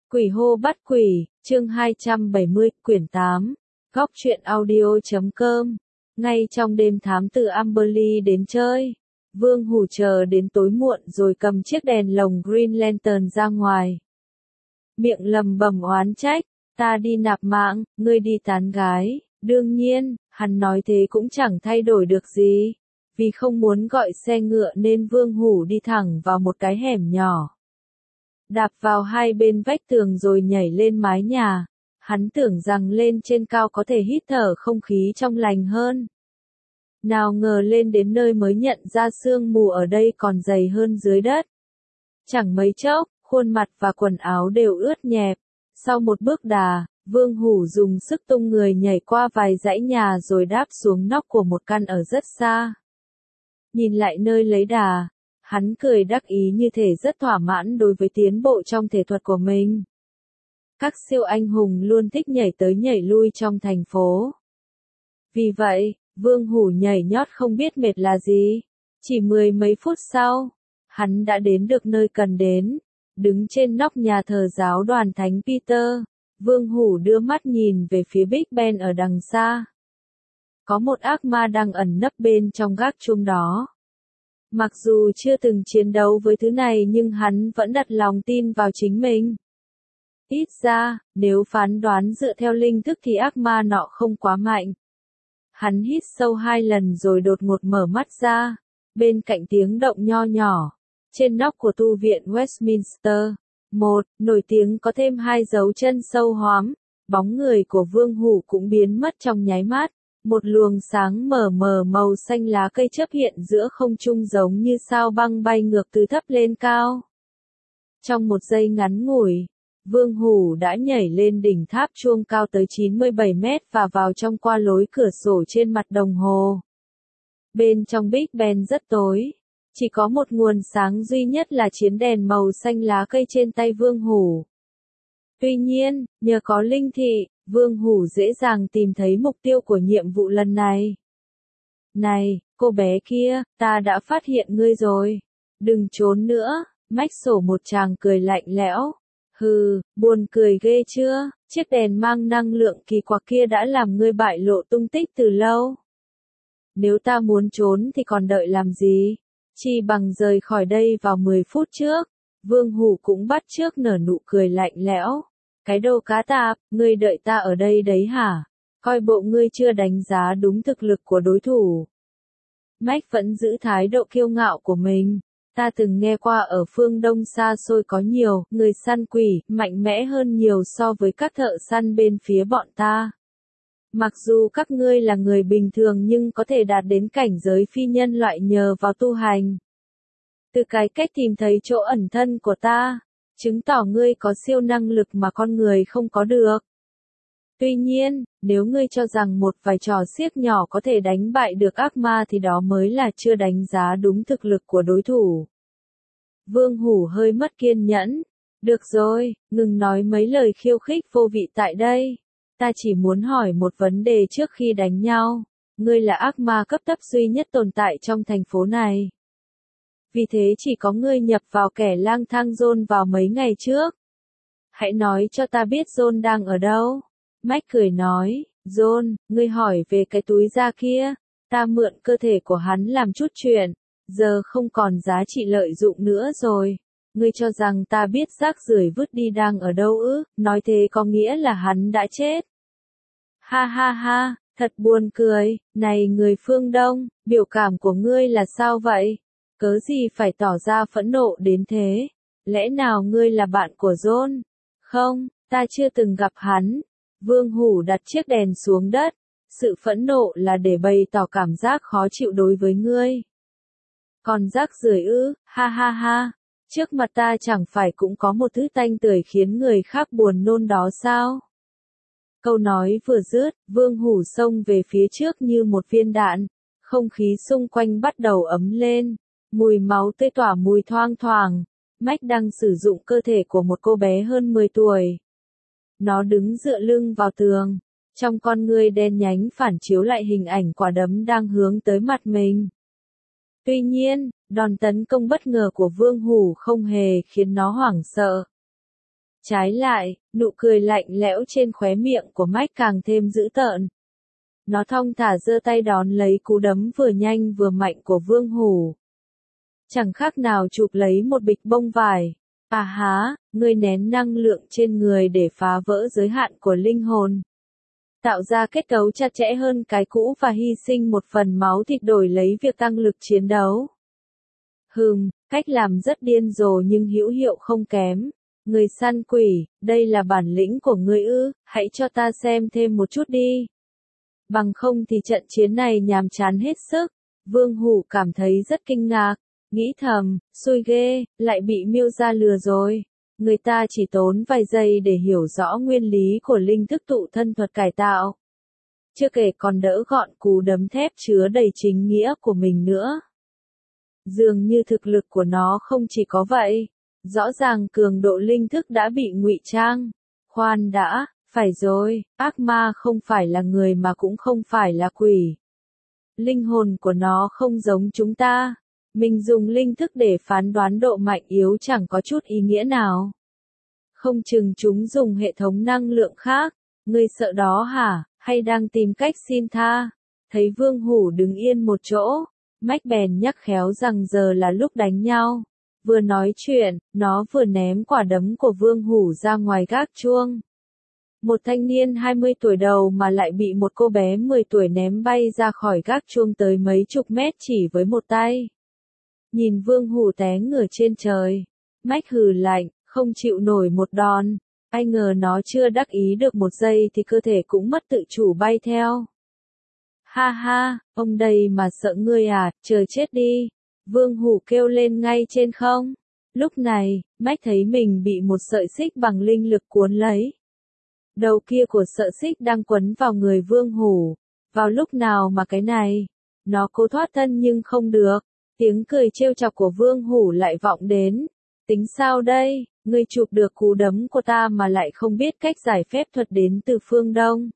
Quỷ hô bắt quỷ, chương 270, quyển 8, góc truyện audio.com. Ngay trong đêm thám tử Amberley đến chơi, Vương Hủ chờ đến tối muộn rồi cầm chiếc đèn lồng Green Lantern ra ngoài. Miệng lầm bầm oán trách, ta đi nạp mạng, ngươi đi tán gái. Đương nhiên, hắn nói thế cũng chẳng thay đổi được gì. Vì không muốn gọi xe ngựa nên Vương Hủ đi thẳng vào một cái hẻm nhỏ. Đạp vào hai bên vách tường rồi nhảy lên mái nhà. Hắn tưởng rằng lên trên cao có thể hít thở không khí trong lành hơn. Nào ngờ lên đến nơi mới nhận ra sương mù ở đây còn dày hơn dưới đất. Chẳng mấy chốc, khuôn mặt và quần áo đều ướt nhẹp. Sau một bước đà, Vương Hủ dùng sức tung người nhảy qua vài dãy nhà rồi đáp xuống nóc của một căn ở rất xa. Nhìn lại nơi lấy đà, hắn cười đắc ý như thể rất thỏa mãn đối với tiến bộ trong thể thuật của mình. Các siêu anh hùng luôn thích nhảy tới nhảy lui trong thành phố. Vì vậy, Vương Hủ nhảy nhót không biết mệt là gì. Chỉ 10 mấy phút sau, hắn đã đến được nơi cần đến. Đứng trên nóc nhà thờ giáo đoàn Thánh Peter, Vương Hủ đưa mắt nhìn về phía Big Ben ở đằng xa. Có một ác ma đang ẩn nấp bên trong gác chuông đó. Mặc dù chưa từng chiến đấu với thứ này nhưng hắn vẫn đặt lòng tin vào chính mình. Ít ra, nếu phán đoán dựa theo linh thức thì ác ma nọ không quá mạnh. Hắn hít sâu 2 lần rồi đột ngột mở mắt ra. Bên cạnh tiếng động nho nhỏ, trên nóc của tu viện Westminster, nổi tiếng có thêm 2 dấu chân sâu hoắm. Bóng người của Vương Hủ cũng biến mất trong nháy mắt. Một luồng sáng mờ mờ màu xanh lá cây chớp hiện giữa không trung giống như sao băng bay ngược từ thấp lên cao. Trong một giây ngắn ngủi, Vương Hủ đã nhảy lên đỉnh tháp chuông cao tới 97 mét và vào trong qua lối cửa sổ trên mặt đồng hồ. Bên trong Big Ben rất tối, chỉ có một nguồn sáng duy nhất là chiến đèn màu xanh lá cây trên tay Vương Hủ. Tuy nhiên, nhờ có linh thị, Vương Hủ dễ dàng tìm thấy mục tiêu của nhiệm vụ lần này. Này, cô bé kia, ta đã phát hiện ngươi rồi. Đừng trốn nữa, mách sổ một chàng cười lạnh lẽo. Hừ, buồn cười ghê chưa, chiếc đèn mang năng lượng kỳ quặc kia đã làm ngươi bại lộ tung tích từ lâu. Nếu ta muốn trốn thì còn đợi làm gì? Chi bằng rời khỏi đây vào 10 phút trước. Vương Hủ cũng bắt chước nở nụ cười lạnh lẽo. Cái đồ cá tạp, ngươi đợi ta ở đây đấy hả? Coi bộ ngươi chưa đánh giá đúng thực lực của đối thủ. Mách vẫn giữ thái độ kiêu ngạo của mình. Ta từng nghe qua ở phương Đông xa xôi có nhiều người săn quỷ mạnh mẽ hơn nhiều so với các thợ săn bên phía bọn ta. Mặc dù các ngươi là người bình thường nhưng có thể đạt đến cảnh giới phi nhân loại nhờ vào tu hành. Từ cái cách tìm thấy chỗ ẩn thân của ta, chứng tỏ ngươi có siêu năng lực mà con người không có được. Tuy nhiên, nếu ngươi cho rằng một vài trò xiếc nhỏ có thể đánh bại được ác ma thì đó mới là chưa đánh giá đúng thực lực của đối thủ. Vương Hủ hơi mất kiên nhẫn. Được rồi, ngừng nói mấy lời khiêu khích vô vị tại đây. Ta chỉ muốn hỏi một vấn đề trước khi đánh nhau. Ngươi là ác ma cấp thấp duy nhất tồn tại trong thành phố này. Vì thế chỉ có ngươi nhập vào kẻ lang thang John vào mấy ngày trước. Hãy nói cho ta biết John đang ở đâu. Mike cười nói, John, ngươi hỏi về cái túi da kia. Ta mượn cơ thể của hắn làm chút chuyện. Giờ không còn giá trị lợi dụng nữa rồi. Ngươi cho rằng ta biết rác rưởi vứt đi đang ở đâu ư? Nói thế có nghĩa là hắn đã chết. Ha ha ha, thật buồn cười. Này người phương Đông, biểu cảm của ngươi là sao vậy? Cớ gì phải tỏ ra phẫn nộ đến thế? Lẽ nào ngươi là bạn của John? Không, ta chưa từng gặp hắn. Vương Hủ đặt chiếc đèn xuống đất. Sự phẫn nộ là để bày tỏ cảm giác khó chịu đối với ngươi. Còn rác rưởi ư, ha ha ha. Trước mặt ta chẳng phải cũng có một thứ tanh tưởi khiến người khác buồn nôn đó sao? Câu nói vừa dứt, Vương Hủ xông về phía trước như một viên đạn. Không khí xung quanh bắt đầu ấm lên. Mùi máu tươi tỏa mùi thoang thoảng. Mike đang sử dụng cơ thể của một cô bé hơn 10 tuổi. Nó đứng dựa lưng vào tường. Trong con ngươi đen nhánh phản chiếu lại hình ảnh quả đấm đang hướng tới mặt mình. Tuy nhiên, đòn tấn công bất ngờ của Vương Hủ không hề khiến nó hoảng sợ. Trái lại, nụ cười lạnh lẽo trên khóe miệng của Mike càng thêm dữ tợn. Nó thong thả giơ tay đón lấy cú đấm vừa nhanh vừa mạnh của Vương Hủ. Chẳng khác nào chụp lấy một bịch bông vải. À há, ngươi nén năng lượng trên người để phá vỡ giới hạn của linh hồn. Tạo ra kết cấu chặt chẽ hơn cái cũ và hy sinh một phần máu thịt đổi lấy việc tăng lực chiến đấu. Cách làm rất điên rồ nhưng hữu hiệu không kém. Người săn quỷ, đây là bản lĩnh của ngươi ư, hãy cho ta xem thêm một chút đi. Bằng không thì trận chiến này nhàm chán hết sức. Vương Hủ cảm thấy rất kinh ngạc, nghĩ thầm, xui ghê, lại bị Miêu gia lừa rồi. Người ta chỉ tốn vài giây để hiểu rõ nguyên lý của linh thức tụ thân thuật cải tạo. Chưa kể còn đỡ gọn cú đấm thép chứa đầy chính nghĩa của mình nữa. Dường như thực lực của nó không chỉ có vậy. Rõ ràng cường độ linh thức đã bị ngụy trang. Khoan đã, phải rồi, ác ma không phải là người mà cũng không phải là quỷ. Linh hồn của nó không giống chúng ta. Mình dùng linh thức để phán đoán độ mạnh yếu chẳng có chút ý nghĩa nào. Không chừng chúng dùng hệ thống năng lượng khác. Ngươi sợ đó hả, hay đang tìm cách xin tha? Thấy Vương Hủ đứng yên một chỗ, Mike bèn nhắc khéo rằng giờ là lúc đánh nhau. Vừa nói chuyện, nó vừa ném quả đấm của Vương Hủ ra ngoài gác chuông. Một thanh niên 20 tuổi đầu mà lại bị một cô bé 10 tuổi ném bay ra khỏi gác chuông tới mấy chục mét chỉ với một tay. Nhìn Vương Hủ té ngửa trên trời, Mike hừ lạnh, không chịu nổi một đòn. Ai ngờ nó chưa đắc ý được một giây thì cơ thể cũng mất tự chủ bay theo. Ha ha, ông đây mà sợ ngươi à, chờ chết đi. Vương Hủ kêu lên ngay trên không. Lúc này, Mike thấy mình bị một sợi xích bằng linh lực cuốn lấy. Đầu kia của sợi xích đang quấn vào người Vương Hủ. Vào lúc nào mà cái này? Nó cố thoát thân nhưng không được. Tiếng cười trêu chọc của Vương Hủ lại vọng đến. Tính sao đây? Ngươi chụp được cú đấm của ta mà lại không biết cách giải phép thuật đến từ phương Đông.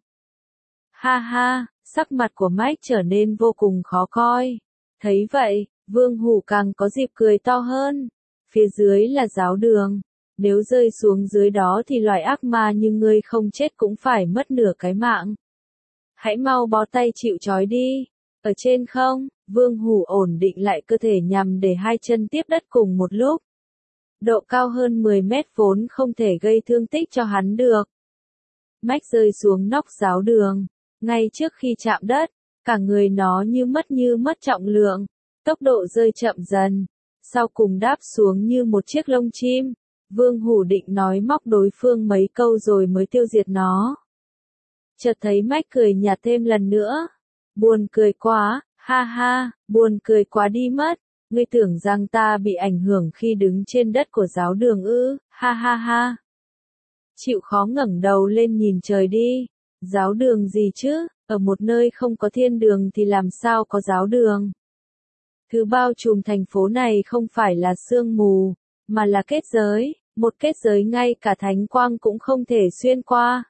Ha ha, sắc mặt của Mike trở nên vô cùng khó coi. Thấy vậy, Vương Hủ càng có dịp cười to hơn. Phía dưới là giáo đường. Nếu rơi xuống dưới đó thì loài ác ma như ngươi không chết cũng phải mất nửa cái mạng. Hãy mau bó tay chịu trói đi. Ở trên không, Vương Hủ ổn định lại cơ thể nhằm để hai chân tiếp đất cùng một lúc. Độ cao hơn 10 mét vốn không thể gây thương tích cho hắn được. Mike rơi xuống nóc giáo đường. Ngay trước khi chạm đất, cả người nó như mất trọng lượng. Tốc độ rơi chậm dần. Sau cùng đáp xuống như một chiếc lông chim. Vương Hủ định nói móc đối phương mấy câu rồi mới tiêu diệt nó. Chợt thấy Mike cười nhạt thêm lần nữa. Buồn cười quá, ha ha, buồn cười quá đi mất. Ngươi tưởng rằng ta bị ảnh hưởng khi đứng trên đất của giáo đường ư, ha ha ha. Chịu khó ngẩng đầu lên nhìn trời đi. Giáo đường gì chứ, ở một nơi không có thiên đường thì làm sao có giáo đường. Thứ bao trùm thành phố này không phải là sương mù, mà là kết giới, một kết giới ngay cả thánh quang cũng không thể xuyên qua.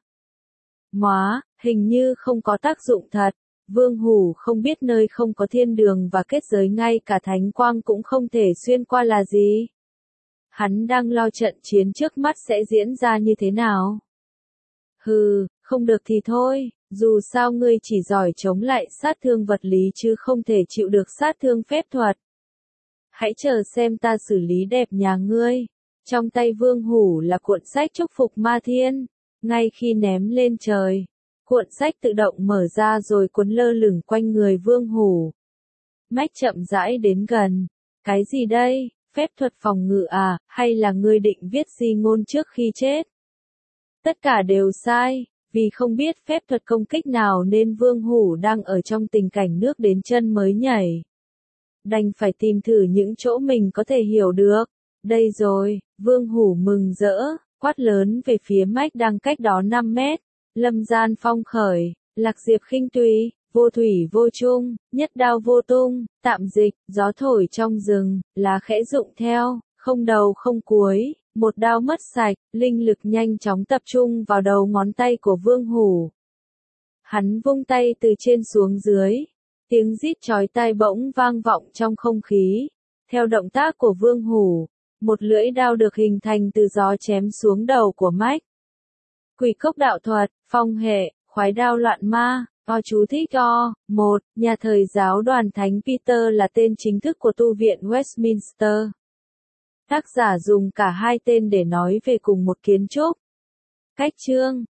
Móa, hình như không có tác dụng thật. Vương Hủ không biết nơi không có thiên đường và kết giới ngay cả thánh quang cũng không thể xuyên qua là gì. Hắn đang lo trận chiến trước mắt sẽ diễn ra như thế nào. Không được thì thôi, dù sao ngươi chỉ giỏi chống lại sát thương vật lý chứ không thể chịu được sát thương phép thuật. Hãy chờ xem ta xử lý đẹp nhà ngươi. Trong tay Vương Hủ là cuộn sách chúc phục ma thiên. Ngay khi ném lên trời, cuộn sách tự động mở ra rồi cuốn lơ lửng quanh người Vương Hủ. Mike chậm rãi đến gần. Cái gì đây? Phép thuật phòng ngự à, hay là ngươi định viết di ngôn trước khi chết? Tất cả đều sai, vì không biết phép thuật công kích nào nên Vương Hủ đang ở trong tình cảnh nước đến chân mới nhảy. Đành phải tìm thử những chỗ mình có thể hiểu được. Đây rồi, Vương Hủ mừng rỡ, quát lớn về phía Mike đang cách đó 5 mét. Lâm gian phong khởi, lạc diệp khinh tùy, vô thủy vô chung, nhất đao vô tung, tạm dịch, gió thổi trong rừng, lá khẽ rụng theo, không đầu không cuối, một đao mất sạch, linh lực nhanh chóng tập trung vào đầu ngón tay của Vương Hủ. Hắn vung tay từ trên xuống dưới, tiếng rít chói tai bỗng vang vọng trong không khí. Theo động tác của Vương Hủ, Một lưỡi đao được hình thành từ gió chém xuống đầu của Mike. Quỷ cốc đạo thuật, phong hệ, khoái đao loạn ma. Chú thích O. 1. Nhà thời giáo đoàn Thánh Peter là tên chính thức của tu viện Westminster. Tác giả dùng cả hai tên để nói về cùng một kiến trúc. Cách chương